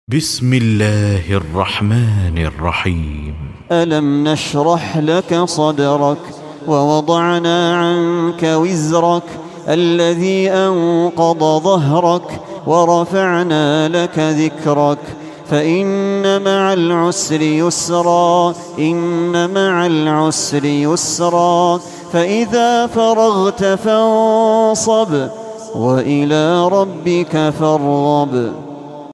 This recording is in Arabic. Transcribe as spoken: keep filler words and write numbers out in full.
بسم الله الرحمن الرحيم. ألم نشرح لك صدرك ووضعنا عنك وزرك الذي أنقض ظهرك ورفعنا لك ذكرك فإن مع العسر يسرا إن مع العسر يسرا فإذا فرغت فانصب وإلى ربك فارغب.